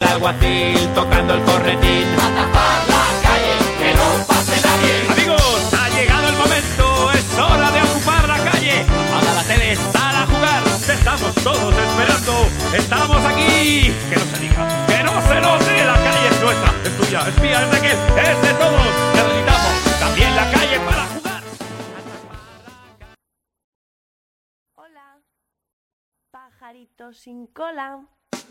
alguacil tocando el cornetín. A tapar la calle, que no pase nadie. Amigos, ha llegado el momento, es hora de ocupar la calle. Apaga la tele, sal a jugar, te estamos todos esperando. Estamos aquí, que no se diga, que no se note, la calle es nuestra, es tuya, es mía, es de aquel, es de todos. Necesitamos también la calle para jugar. Hola, pajarito sin cola.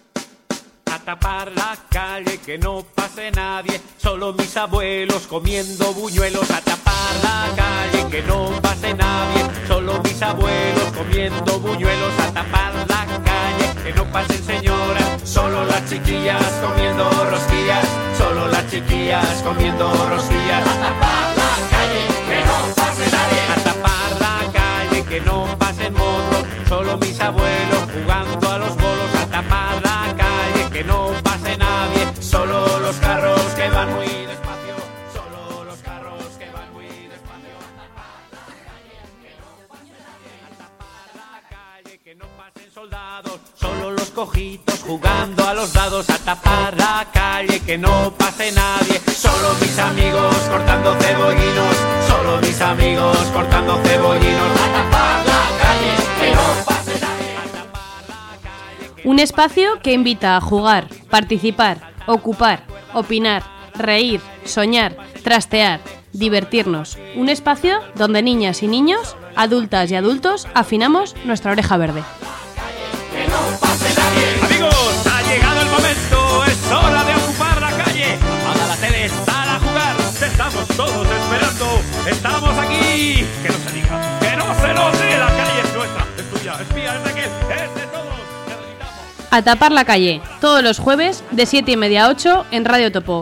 A tapar la calle, que no pase nadie, solo mis abuelos comiendo buñuelos. A tapar la calle, que no pase nadie, solo mis abuelos comiendo buñuelos. A tapar la calle, que no pasen señoras, solo las chiquillas comiendo rosquillas, solo las chiquillas comiendo rosquillas. A tapar la calle, que no pase nadie. A tapar la calle, que no pasen motos, solo mis abuelos jugando a los bolos. A tapar la calle, que no pase nadie, solo los carros que van muy despacio, solo los carros que van muy despacio. A tapar la calle, que no pase nadie. A tapar la calle, que no pasen soldados, solo los cojitos jugando a los dados. A tapar la calle, que no pase nadie, solo mis amigos cortando cebollinos, solo mis amigos cortando cebollinos. A tapar la calle, que no pase nadie. A tapar la calle, Un espacio que invita a jugar, participar, ocupar, opinar, reír, soñar, trastear, divertirnos. Un espacio donde niñas y niños, adultas y adultos, afinamos nuestra oreja verde. que no pase nadie. Amigos, ha llegado el momento, es hora de ocupar la calle. Apaga la tele, sal a jugar, te estamos todos esperando. Estamos aquí, que no se diga, que no se note, la calle es nuestra, es tuya, es mía, es de aquel, es de todos. Necesitamos A tapar la calle, todos los jueves de 7:30 a 8 en Radio Topo,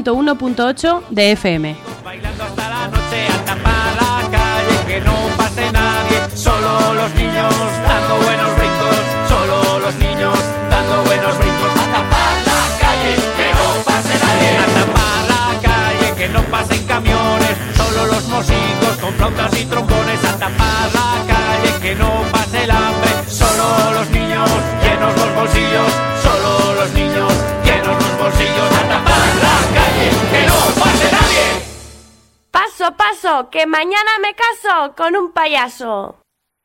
101.8 de FM. bailando hasta la noche. A tapar la calle, que no pase nadie, solo los niños dando buenos brincos, solo los niños dando buenos brincos. A tapar la calle, que no pase nadie. A tapar la calle, que no pasen camiones, solo los músicos con flautas y trombones. A tapar la calle, que no pase el hambre, solo los niños llenos los bolsillos, solo los niños llenos los bolsillos. A tapar la calle, que no pase nadie. Paso, paso, que mañana me caso con un payaso.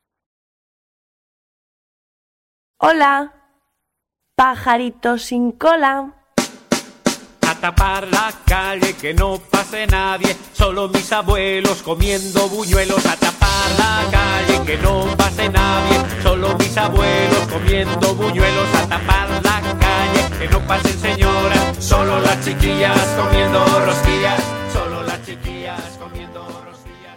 Hola, pajarito sin cola. A tapar la calle, que no pase nadie, solo mis abuelos comiendo buñuelos. A tapar la calle, que no pase nadie, solo mis abuelos comiendo buñuelos. A tapar la calle, que no pasen señoras, solo las chiquillas comiendo rosquillas, solo las chiquillas comiendo rosquillas.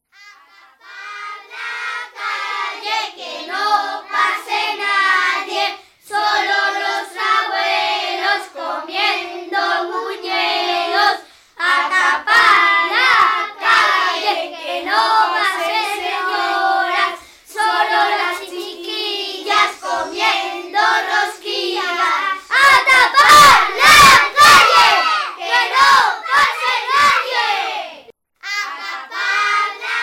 Que no pase nadie, solo los abuelos comiendo buñuelos. A tapar la calle, que no pase señoras, solo las chiquillas comiendo rosquillas. A tapar la calle, que no pase nadie. A tapar la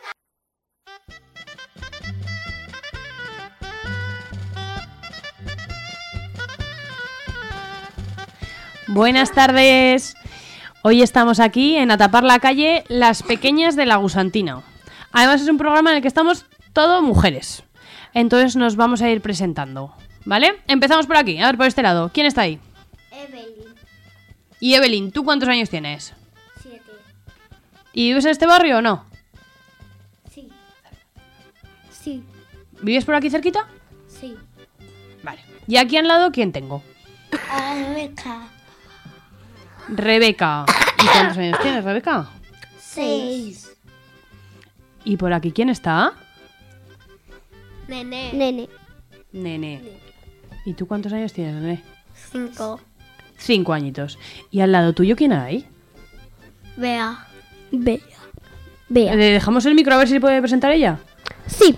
Buenas tardes. Hoy estamos aquí en A tapar la calle, las pequeñas de la Gusantina. Además es un programa en el que estamos todo mujeres. Entonces nos vamos a ir presentando, ¿vale? Empezamos por aquí, a ver, por este lado. ¿Quién está ahí? Evelyn, Y Evelyn, ¿tú cuántos años tienes? 7. ¿Y vives en este barrio o no? Sí. Sí, ¿Vives por aquí cerquita? sí. Vale. ¿Y aquí al lado quién tengo? Rebeca. Rebeca. ¿Y cuántos años tienes, Rebeca? 6. ¿Y por aquí quién está? Nene. Nene. ¿Y tú cuántos años tienes, Nene? 5. 5 añitos. ¿Y al lado tuyo quién hay? Bea. ¿Le dejamos el micro a ver si puede presentar ella? Sí.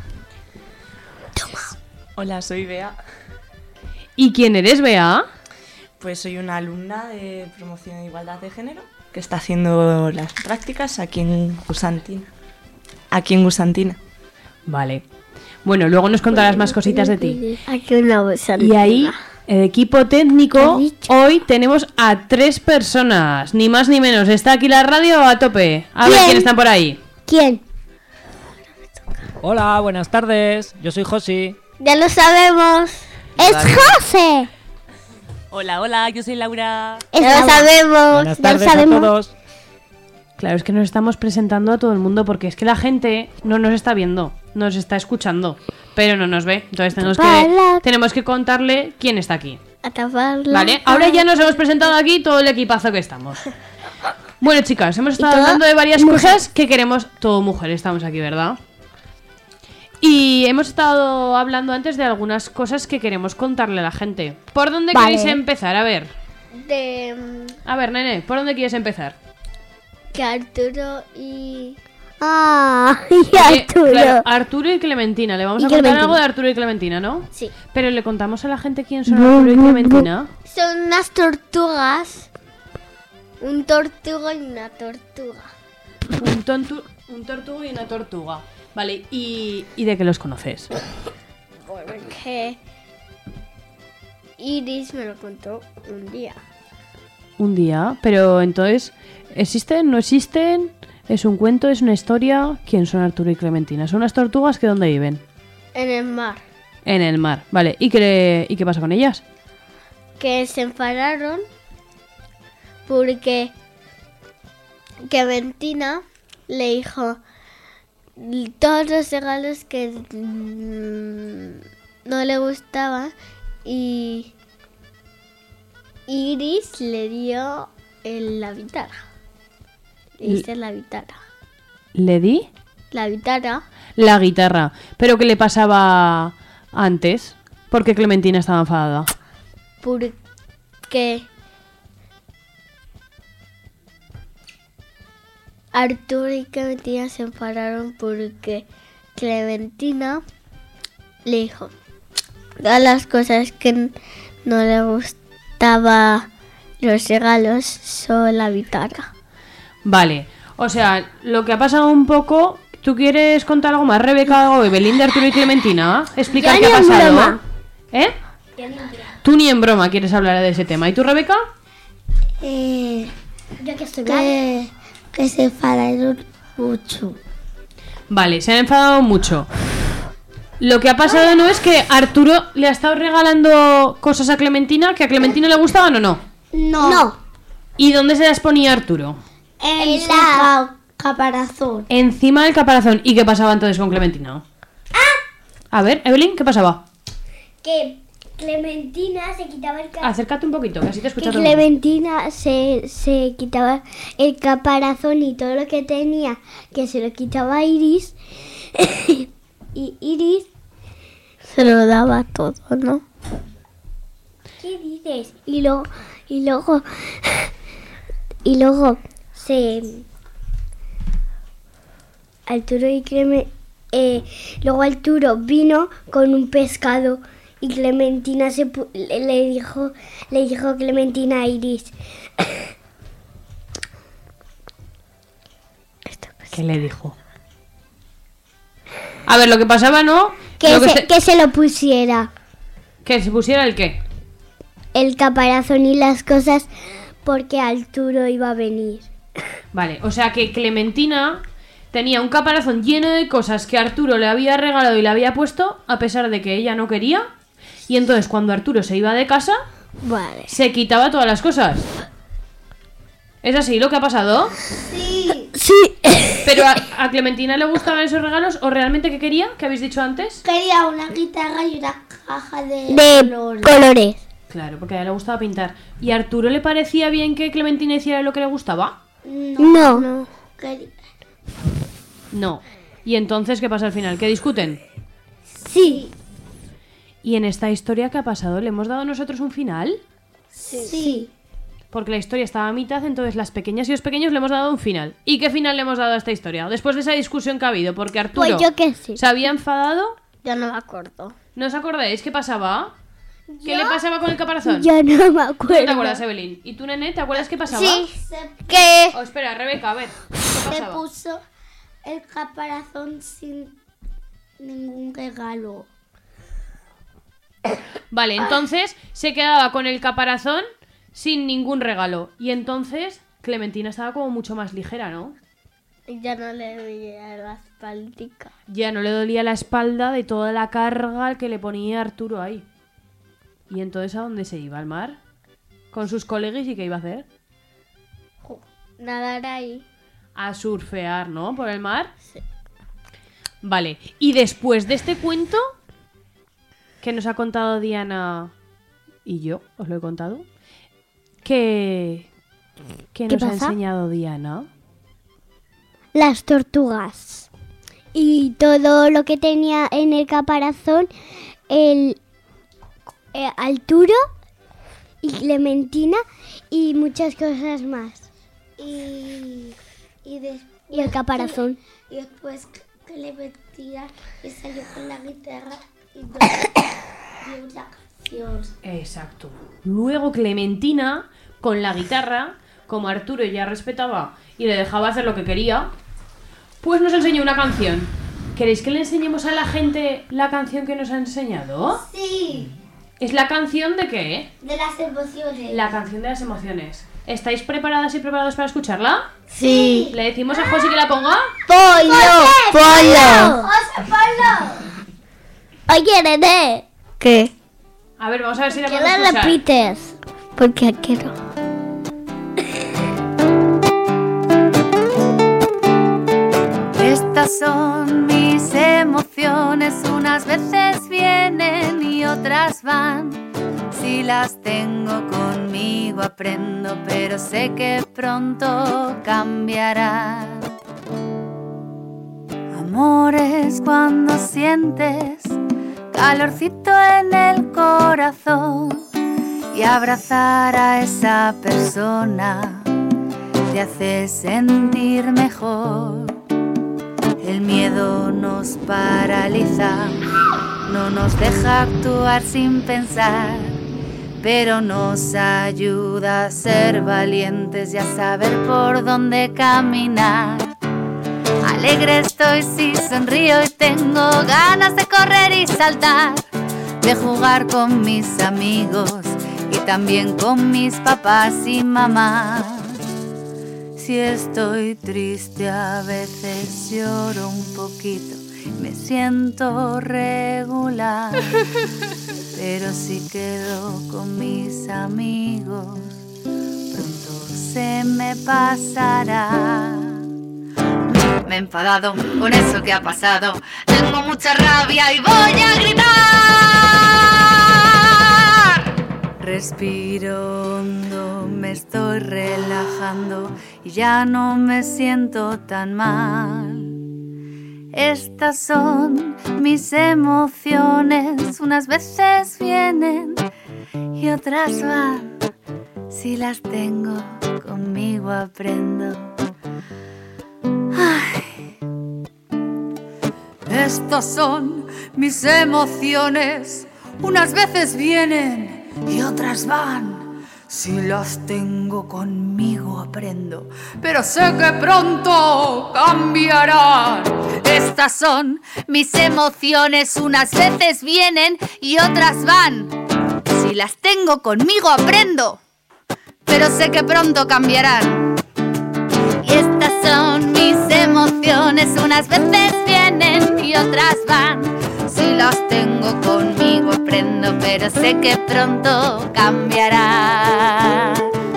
Hola, soy Bea. ¿Y quién eres, Bea? Pues soy una alumna de promoción de igualdad de género que está haciendo las prácticas aquí en Gusantina. Vale. Bueno, luego nos contarás más cositas de ti. Aquí una bolsa. Y ahí, El equipo ¿Qué técnico, has dicho? hoy tenemos a 3 personas, ni más ni menos. ¿Está aquí la radio a tope? A ver ¿Quién? quién están por ahí. ¿Quién? Hola, buenas tardes. Yo soy Josi. Ya lo sabemos. ¡Es José! Hola, hola, yo soy Laura. Ya lo sabemos. Buenas Ya lo tardes a sabemos. todos. Claro, es que nos estamos presentando a todo el mundo porque es que la gente no nos está viendo, nos está escuchando, pero no nos ve. Entonces tenemos que contarle quién está aquí. A taparla. ¿Vale? Ahora ya nos hemos presentado aquí todo el equipazo que estamos. Bueno, chicas, hemos estado todo hablando de varias mujeres. cosas que queremos. Todo mujeres estamos aquí, ¿verdad? Y hemos estado hablando antes de algunas cosas que queremos contarle a la gente. ¿Por dónde Vale. queréis empezar? A ver, nene, ¿por dónde quieres empezar? Que Arturo y... ¡Ah! Y Oye, Arturo. claro, Arturo y Clementina. Le vamos Y a contar Clementina. algo de Arturo y Clementina, ¿no? Sí. Pero le contamos a la gente quién son Arturo y Clementina. Son unas tortugas. Un tortuga y una tortuga. Un tortuga y una tortuga. Vale, ¿y de qué los conoces? Porque Iris me lo contó un día. Un día, pero entonces, ¿existen? ¿No existen? ¿Es un cuento? ¿Es una historia? ¿Quién son Arturo y Clementina? ¿Son unas tortugas que dónde viven? En el mar. En el mar, vale. ¿Y qué pasa con ellas? Que se enfadaron porque Clementina le dijo todos los regalos que no le gustaban y Iris le dio la guitarra. Le dice la guitarra. ¿Le di? La guitarra. La guitarra. ¿Pero qué le pasaba antes? Porque Clementina estaba enfadada. Porque Arturo y Clementina se enfadaron porque Clementina le dijo todas las cosas que no le gustaba los regalos, solo la guitarra. Vale. O sea, lo que ha pasado un poco... ¿Tú quieres contar algo más, Rebeca o Evelyn, de Arturo y Clementina? Explicar Ya qué ha ni en pasado. broma. ¿Eh? Tú ni en broma quieres hablar de ese tema. ¿Y tú, Rebeca? Yo que estoy que se enfadaron mucho. Vale, se han enfadado mucho. Lo que ha pasado no es que Arturo le ha estado regalando cosas a Clementina que a Clementina le gustaban o no. No. ¿Y dónde se las ponía Arturo? En la caparazón. Encima del caparazón. ¿Y qué pasaba entonces con Clementina? A ver, Evelyn, ¿qué pasaba? Que Clementina se quitaba el caparazón. Acércate un poquito, que así te escucha Que todo el mundo. Clementina se quitaba el caparazón y todo lo que tenía, que se lo quitaba a Iris. Y Iris se lo daba todo, ¿no? ¿Qué dices? Y luego Arturo y luego Arturo vino con un pescado y Clementina le dijo Clementina a Iris. ¿Qué le dijo? A ver, lo que pasaba, ¿no? Que Lo que se lo pusiera que se pusiera el qué. el caparazón y las cosas porque Arturo iba a venir. Vale, o sea que Clementina tenía un caparazón lleno de cosas que Arturo le había regalado y le había puesto, a pesar de que ella no quería. Y entonces cuando Arturo se iba de casa, Vale. se quitaba todas las cosas. ¿Es así lo que ha pasado? Sí. ¿Pero a Clementina le gustaban esos regalos o realmente qué quería? ¿Qué habéis dicho antes? Quería una guitarra y una caja de colores. Claro, porque a ella le gustaba pintar. ¿Y a Arturo le parecía bien que Clementina hiciera lo que le gustaba? No. No. ¿Y entonces qué pasa al final? ¿Que discuten? Sí. ¿Y en esta historia qué ha pasado? ¿Le hemos dado nosotros un final? Sí. Porque la historia estaba a mitad, entonces las pequeñas y los pequeños le hemos dado un final. ¿Y qué final le hemos dado a esta historia? Después de esa discusión que ha habido, porque Arturo Pues yo que sí. se había enfadado. Yo no me acuerdo. ¿No os acordáis qué pasaba? ¿Qué le pasaba con el caparazón? Yo no me ¿Tú acuerdo. no te acuerdas, Evelyn? ¿Y tú, Nene, te acuerdas qué pasaba? Sí. Que Oh, espera, Rebeca, a ver. ¿Qué se pasaba? puso el caparazón sin ningún regalo. Vale, entonces se quedaba con el caparazón sin ningún regalo. Y entonces Clementina estaba como mucho más ligera, ¿no? Ya no le veía la espaldica. Ya no le dolía la espalda de toda la carga que le ponía Arturo ahí. ¿Y entonces a dónde se iba? ¿Al mar? ¿Con sus colegas y qué iba a hacer? Nadar ahí. A surfear, ¿no? ¿Por el mar? Sí. Vale, y después de este cuento que nos ha contado Diana y yo, os lo he contado, ¿qué nos ha enseñado Diana? Las tortugas. Y todo lo que tenía en el caparazón, Arturo y Clementina y muchas cosas más. Y el caparazón. Y después Clementina y salió con la guitarra y dio una canción. Exacto. Luego Clementina, con la guitarra, como Arturo ya respetaba y le dejaba hacer lo que quería, pues nos enseñó una canción. ¿Queréis que le enseñemos a la gente la canción que nos ha enseñado? Sí. ¿Es la canción de qué? De las emociones. La canción de las emociones. ¿Estáis preparadas y preparados para escucharla? Sí. ¿Le decimos a Josi que la ponga? ¡Pollo! ¡José, ponlo! Oye, Nene. ¿Qué? A ver, vamos a ver si la ¿Qué podemos la escuchar. repites? Porque quiero. Estas son mis emociones, unas veces vienen y otras van. Si las tengo conmigo aprendo, pero sé que pronto cambiarán. Amor es cuando sientes calorcito en el corazón y abrazar a esa persona te hace sentir mejor. El miedo nos paraliza, no nos deja actuar sin pensar, pero nos ayuda a ser valientes y a saber por dónde caminar. Alegre estoy si sonrío y tengo ganas de correr y saltar, de jugar con mis amigos y también con mis papás y mamás. Si estoy triste a veces lloro un poquito, me siento regular, pero si quedo con mis amigos pronto se me pasará. Me he enfadado con eso que ha pasado, tengo mucha rabia y voy a gritar. Respiro hondo, me estoy relajando y ya no me siento tan mal. Estas son mis emociones, unas veces vienen y otras van. Si las tengo conmigo aprendo. Ay. Estas son mis emociones, unas veces vienen y otras van. Si las tengo conmigo aprendo, pero sé que pronto cambiarán. Estas son mis emociones, unas veces vienen y otras van. Si las tengo conmigo aprendo, pero sé que pronto cambiarán. Y estas son mis emociones, unas veces vienen y otras van. Si las tengo conmigo aprendo, pero sé que pronto cambiará.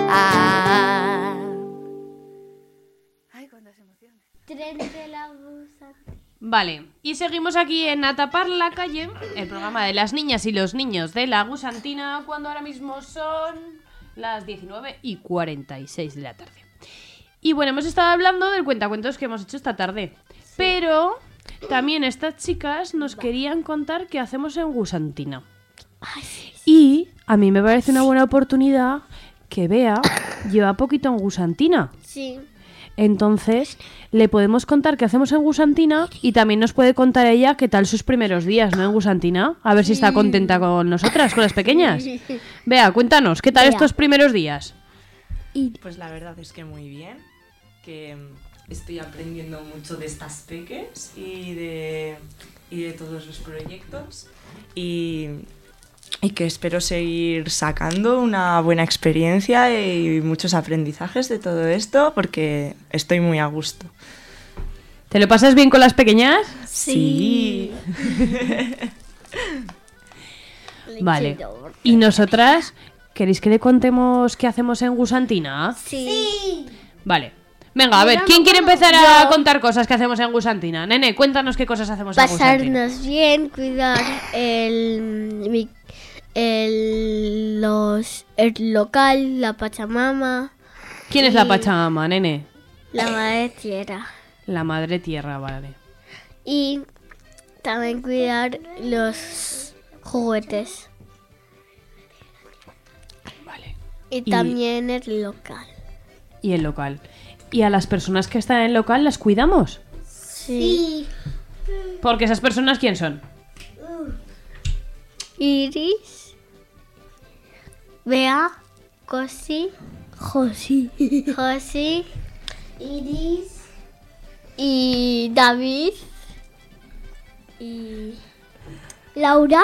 Ay, cuántas emociones. Tren de la gusantina. Vale, y seguimos aquí en A Tapar la Calle, el programa de las niñas y los niños de la Gusantina, cuando ahora mismo son las 19:46 de la tarde. Y bueno, hemos estado hablando del cuentacuentos que hemos hecho esta tarde, sí. Pero también estas chicas nos querían contar qué hacemos en Gusantina. Ay, sí. Y a mí me parece una buena oportunidad que Bea lleva poquito en Gusantina. Sí. Entonces, le podemos contar qué hacemos en Gusantina y también nos puede contar ella qué tal sus primeros días, ¿no? En Gusantina. A ver si está contenta con nosotras, con las pequeñas. Bea, cuéntanos, ¿qué tal estos primeros días? Pues la verdad es que muy bien, que estoy aprendiendo mucho de estas peques y de todos los proyectos y y que espero seguir sacando una buena experiencia y muchos aprendizajes de todo esto porque estoy muy a gusto. ¿Te lo pasas bien con las pequeñas? Sí. Vale. ¿Y nosotras queréis que le contemos qué hacemos en Gusantina? Sí. Vale. Venga, a ver, ¿quién quiere empezar a contar cosas que hacemos en Gusantina? Nene, cuéntanos qué cosas hacemos en Gusantina. Pasarnos bien, cuidar el local, la Pachamama. ¿Quién es la Pachamama, nene? La Madre Tierra. La Madre Tierra, vale. Y también cuidar los juguetes. Vale. Y también el local. Y el local. ¿Y a las personas que están en el local las cuidamos? Sí. Porque esas personas, ¿quién son? Iris, Bea, Josi, Iris. y David, Y Laura,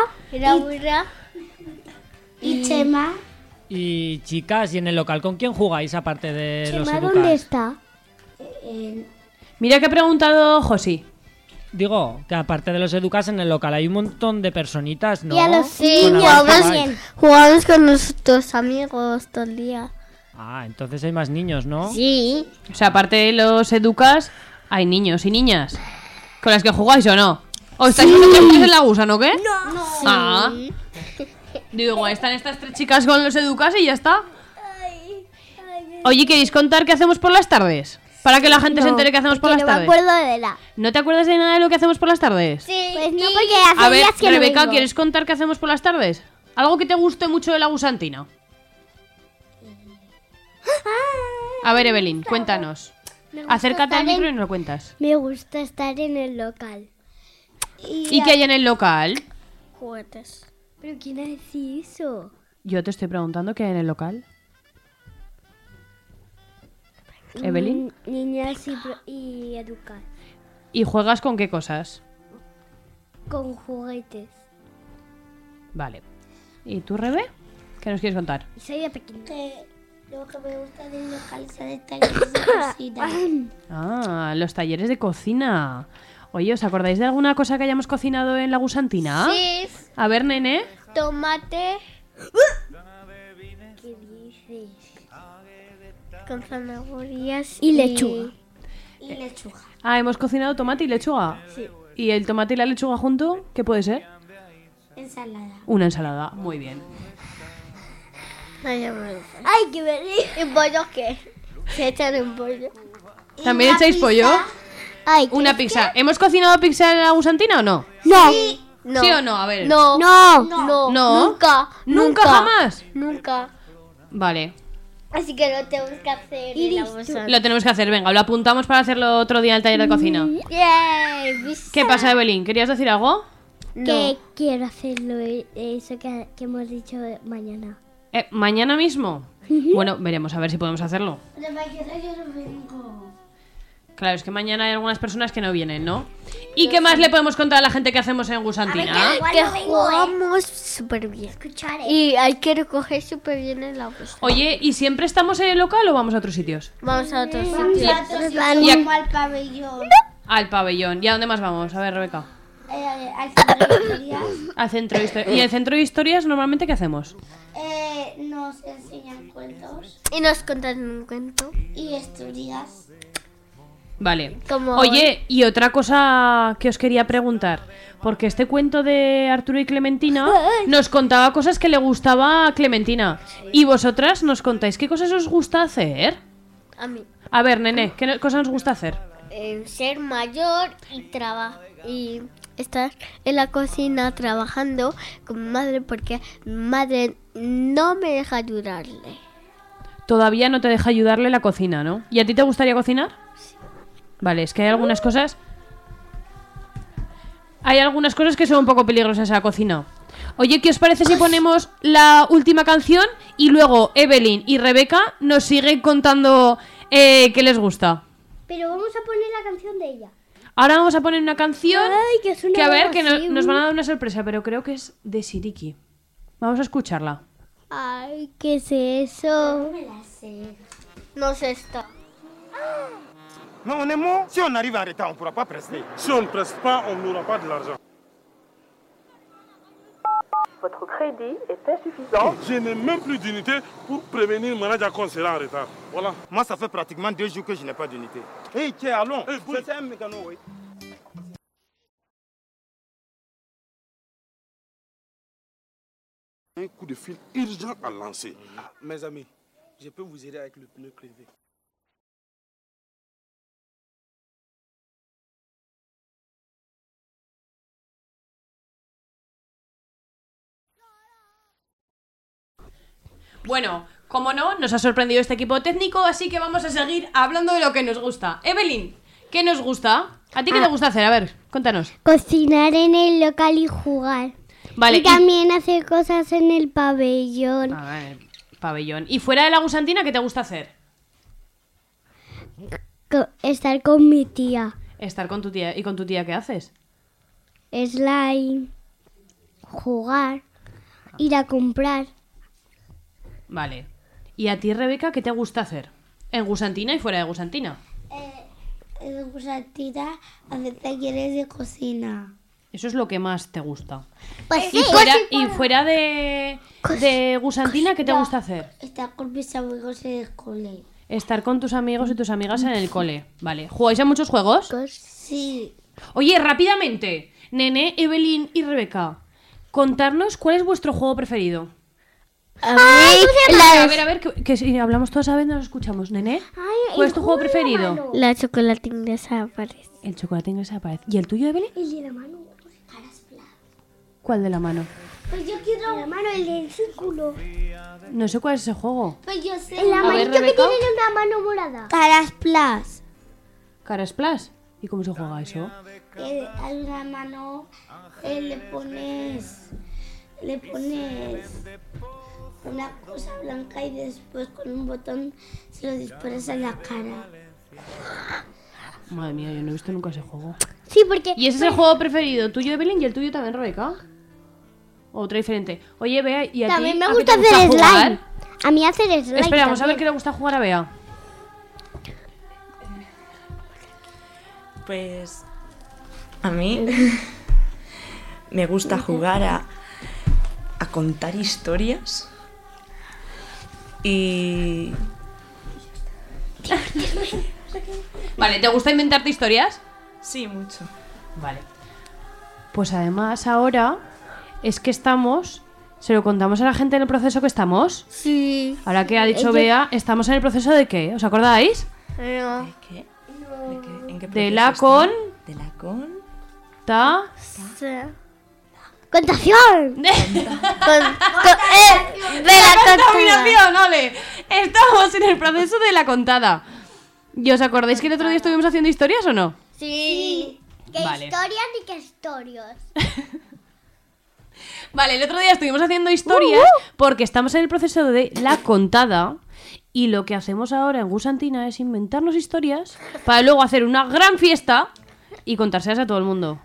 y Chema. Y chicas, ¿y en el local con quién jugáis aparte de los Chema, educas? ¿dónde está? Mira que ha preguntado Josi. Digo, que aparte de los educas en el local hay un montón de personitas, ¿no? Y a los Con niños las que jugáis. jugamos con nuestros amigos todo el día. Ah, entonces hay más niños, ¿no? Sí. O sea, aparte de los educas, hay niños y niñas. ¿Con las que jugáis o no? ¿O estáis vosotros en la gusa, no qué? No. Ah. Digo, igual están estas tres chicas con los educas y ya está. Oye, ¿queréis contar qué hacemos por las tardes? Para que la gente se entere qué hacemos por las No me tardes. acuerdo de la. ¿No te acuerdas de nada de lo que hacemos por las tardes? Sí. Pues no, porque hace A ver, días que Rebeca, no vengo. ¿quieres contar qué hacemos por las tardes? Algo que te guste mucho de la Gusantina. A ver, Evelyn, cuéntanos. Acércate al micro y nos lo cuentas. Me gusta estar en el local. ¿Y qué hay en el local? Juguetes. ¿Pero quién hace eso? Yo te estoy preguntando qué hay en el local. Evelyn. Niñas y educar. ¿Y juegas con qué cosas? Con juguetes. Vale. ¿Y tú, Rebe? ¿Qué nos quieres contar? Soy de Pekín. Lo que me gusta del local es de talleres de cocina. Ah, los talleres de cocina. Oye, ¿os acordáis de alguna cosa que hayamos cocinado en la Gusantina? Sí. A ver, nene. Tomate. ¿Qué dices? Con zanahorias Y lechuga. Y lechuga. Ah, hemos cocinado tomate y lechuga. Sí. ¿Y el tomate y la lechuga junto? ¿Qué puede ser? Ensalada. Una ensalada. Muy bien. Ay, qué bello. ¿Y pollo qué? Se echan en pollo. ¿También una echáis pizza. pollo? Ay, Una pizza. ¿Hemos cocinado pizza en la Gusantina o no? No. No. ¿Sí o no? A ver. No. No. Nunca. ¿Nunca jamás? Nunca. Vale. Así que lo tenemos que hacer en la bolsa. Lo tenemos que hacer. Venga, lo apuntamos para hacerlo otro día en el taller de cocina. Yay, ¿Qué pasa, Evelyn? ¿Querías decir algo? Que quiero hacerlo eso que hemos dicho mañana. ¿Mañana mismo? Bueno, veremos a ver si podemos hacerlo. De mañana yo no vengo. Claro, es que mañana hay algunas personas que no vienen, ¿no? ¿Y qué más le podemos contar a la gente que hacemos en Gusantina? Que jugamos súper bien. Y hay que recoger súper bien en la bolsa. Oye, ¿y siempre estamos en el local o vamos a otros sitios? Vamos a otros Vamos sitios. a otro sitio, Y a- como al pabellón. Al pabellón. ¿Y a dónde más vamos? A ver, Rebeca. Al centro de historias. Al centro de historias. ¿Y en el centro de historias normalmente qué hacemos? Nos enseñan cuentos Y nos contan un cuento. y estudias. Vale. Como- Oye, y otra cosa que os quería preguntar. Porque este cuento de Arturo y Clementina nos contaba cosas que le gustaba a Clementina. ¿Y vosotras nos contáis qué cosas os gusta hacer? A mí. A ver, nene, ¿qué cosas nos gusta hacer? Ser mayor y trabajar. Y estar en la cocina trabajando con mi madre porque mi madre no me deja ayudarle. Todavía no te deja ayudarle en la cocina, ¿no? ¿Y a ti te gustaría cocinar? Sí. Vale, es que hay algunas cosas... Hay algunas cosas que son un poco peligrosas en la cocina. Oye, ¿qué os parece si ponemos la última canción y luego Evelyn y Rebeca nos siguen contando qué les gusta? Pero vamos a poner la canción de ella. Ahora vamos a poner una canción Ay, que suena que a ver, algo que así. nos van a dar una sorpresa, pero creo que es de Siriki. Vamos a escucharla. Ay, ¿qué es eso? No me la sé. No sé esto. Non, honnêtement, si on arrive en retard, on ne pourra pas prester. Si on ne preste pas, on n'aura pas de l'argent. Votre crédit est insuffisant. Je n'ai même plus d'unité pour prévenir Manadia qu'on sera en retard. Voilà. Moi, ça fait pratiquement 2 jours que je n'ai pas d'unité. Hé, tiens, allons. C'est un mécano, oui. Un coup de fil urgent à lancer. Mes amis, je peux vous aider avec le pneu crevé. Bueno, como no, nos ha sorprendido este equipo técnico, así que vamos a seguir hablando de lo que nos gusta. Evelyn, ¿qué nos gusta? ¿A ti qué te gusta hacer? A ver, cuéntanos. Cocinar en el local y jugar. Vale. Y también hacer cosas en el pabellón. A ver, pabellón. ¿Y fuera de la gusantina qué te gusta hacer? Estar con mi tía. Estar con tu tía. ¿Y con tu tía qué haces? Slime. Jugar. Ir a comprar. Vale. ¿Y a ti, Rebeca, qué te gusta hacer? En gusantina y fuera de gusantina. En gusantina hacer talleres de cocina. Eso es lo que más te gusta. Pues y fuera de gusantina, ¿qué te gusta hacer? Estar con mis amigos en el cole. Estar con tus amigos y tus amigas en el cole. Vale. ¿Jugáis a muchos juegos? Sí. Oye, rápidamente. Nene, Evelyn y Rebeca, contarnos cuál es vuestro juego preferido. A ver, que si hablamos todas a vez nos escuchamos. Nene, ¿cuál es tu juego preferido? La chocolate inglesa aparece. El chocolate inglesa aparece. ¿Y el tuyo, Evelyn? El de la mano. ¿Cuál de la mano? Pues yo quiero la mano, el del círculo. No sé cuál es ese juego. Pues yo sé. El amarillo que Rebeca. tiene una mano morada. Caras Plus. ¿Caras Plus? ¿Y cómo se juega eso? Hay una mano, le pones una cosa blanca y después con un botón se lo disparas a la cara. Madre mía, yo no he visto nunca ese juego. Sí, porque... ¿Y ese es el juego preferido tuyo, Evelyn, y el tuyo también, Rebeca? ¿O otro diferente? Oye, Bea, ¿y a también ti? me ¿a gusta qué te hacer slime. jugar? A mí hacer slime. Espera, vamos a ver también. qué le gusta jugar a Bea. Pues a mí me gusta jugar a contar historias y... Vale, ¿te gusta inventarte historias? Sí, mucho. Vale. Pues además ahora es que estamos... ¿Se lo contamos a la gente en el proceso que estamos? Sí. Ahora que ha dicho Bea, ¿estamos en el proceso de qué? ¿Os acordáis? No. ¿De qué? ¿De qué? ¿En qué De la proceso con... está? De la con... Ta... ¡Contación! De la ¡Contaminación! ¡Ole! Estamos en el proceso de la contada. ¿Y os acordáis que el otro día estuvimos haciendo historias o no? Sí. ¿Qué Vale. historias ni qué historias? Vale, el otro día estuvimos haciendo historias porque estamos en el proceso de la contada y lo que hacemos ahora en Gusantina es inventarnos historias para luego hacer una gran fiesta y contárselas a todo el mundo.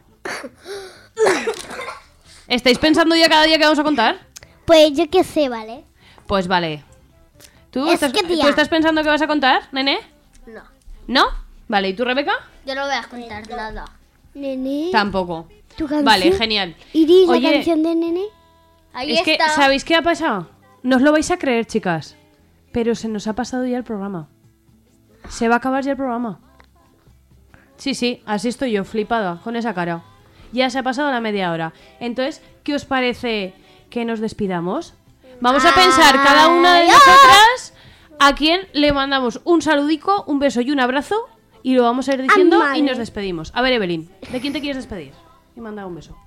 ¿Estáis pensando ya cada día que vamos a contar? Pues yo qué sé, ¿vale? Pues vale. ¿Tú Es estás, que, tía. ¿tú estás pensando que vas a contar, nene? No. ¿No? Vale, ¿y tú, Rebeca? Yo no voy a contar nada. Nene. Tampoco. ¿Tu canción? Vale, genial. Iris, Oye, la canción de Nene. Ahí es está. que, ¿sabéis qué ha pasado? No os lo vais a creer, chicas. Pero se nos ha pasado ya el programa. Se va a acabar ya el programa. Sí, así estoy yo, flipada, con esa cara. Ya se ha pasado la media hora. Entonces, ¿qué os parece que nos despidamos? Vamos a pensar cada una de nosotras a quién le mandamos un saludico, un beso y un abrazo y lo vamos a ir diciendo y nos despedimos. A ver, Evelyn, ¿de quién te quieres despedir? Y manda un beso.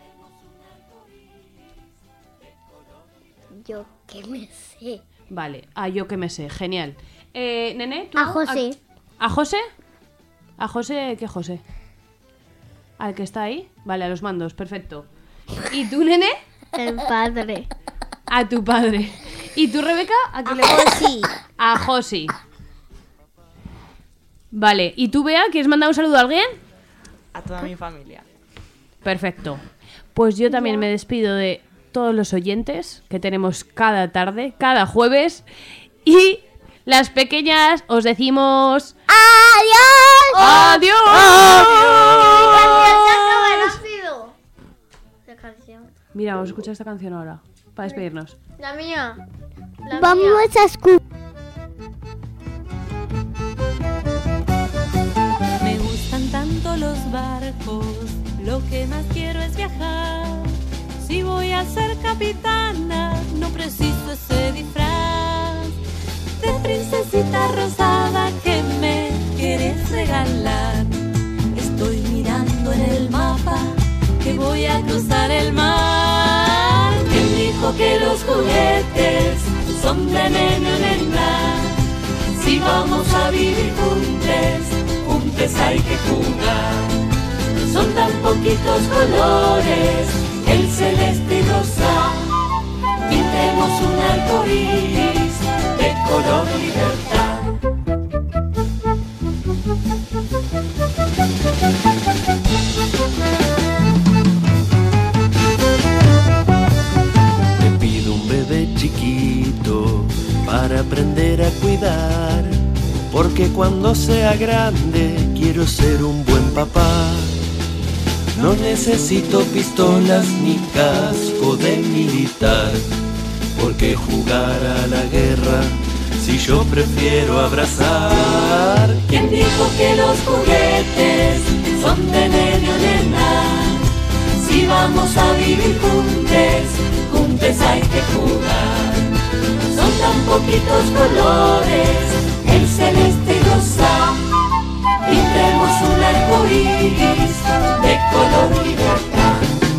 Yo que me sé. Vale, yo que me sé, genial. Nene, ¿tú? A José. ¿A José? ¿A José? ¿Qué José? ¿Al que está ahí? Vale, a los mandos, perfecto. ¿Y tú, nene? El padre. A tu padre. ¿Y tú, Rebeca? ¿A quién le Josi. A Josi. Vale, ¿y tú, Bea? ¿Quieres mandar un saludo a alguien? A toda mi familia. Perfecto. Pues yo también me despido de todos los oyentes que tenemos cada tarde, cada jueves. Y las pequeñas os decimos... ¡Adiós! ¡Adiós! Mira, vamos a escuchar esta canción ahora, para despedirnos. La mía. Vamos a escuchar. Me gustan tanto los barcos, lo que más quiero es viajar. Si voy a ser capitana, no preciso ese disfraz de princesita rosada que me quieres regalar. Estoy mirando en el mapa que voy a cruzar el mar. ¿Quién dijo que los juguetes son de nene o nena? Si vamos a vivir juntos hay que jugar. Son tan poquitos colores, el celeste y rosa. Pintemos un arco iris de color libertad. Te pido un bebé chiquito para aprender a cuidar, porque cuando sea grande quiero ser un buen papá. No necesito pistolas ni casco de militar, porque jugar a la guerra si yo prefiero abrazar. ¿Quién dijo que los juguetes son de nene o nena? Si vamos a vivir juntos hay que jugar. Son tan poquitos colores, el celeste y rosa. Pintemos un arco iris de color libertad.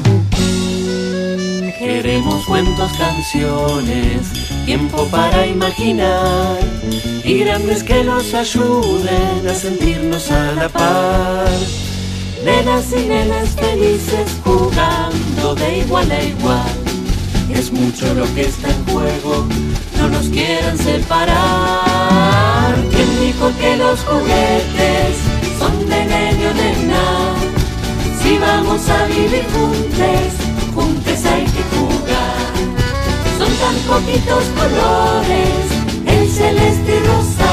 Queremos cuentos, canciones, tiempo para imaginar, y grandes que nos ayuden a sentirnos a la par. Nenas y nenas felices jugando de igual a igual. Es mucho lo que está en juego, no nos quieran separar. ¿Quién dijo que los juguetes son de nene o nena? Si vamos a vivir juntos hay que jugar. Son tan poquitos colores, el celeste y rosa.